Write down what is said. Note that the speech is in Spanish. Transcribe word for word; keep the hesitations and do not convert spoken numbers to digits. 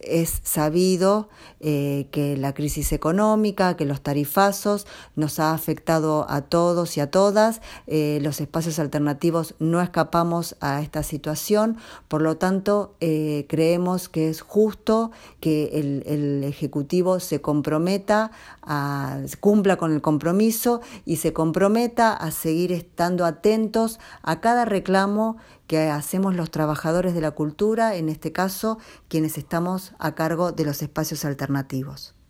es sabido eh, que la crisis económica, que los tarifazos nos ha afectado a todos y a todas. Eh, los espacios alternativos no escapamos a esta situación, por lo tanto eh, creemos que es justo que el, el Ejecutivo se comprometa, a, cumpla con el compromiso y se comprometa a seguir estando atentos a cada reclamo que hacemos los trabajadores de la cultura, en este caso, quienes estamos a cargo de los espacios alternativos.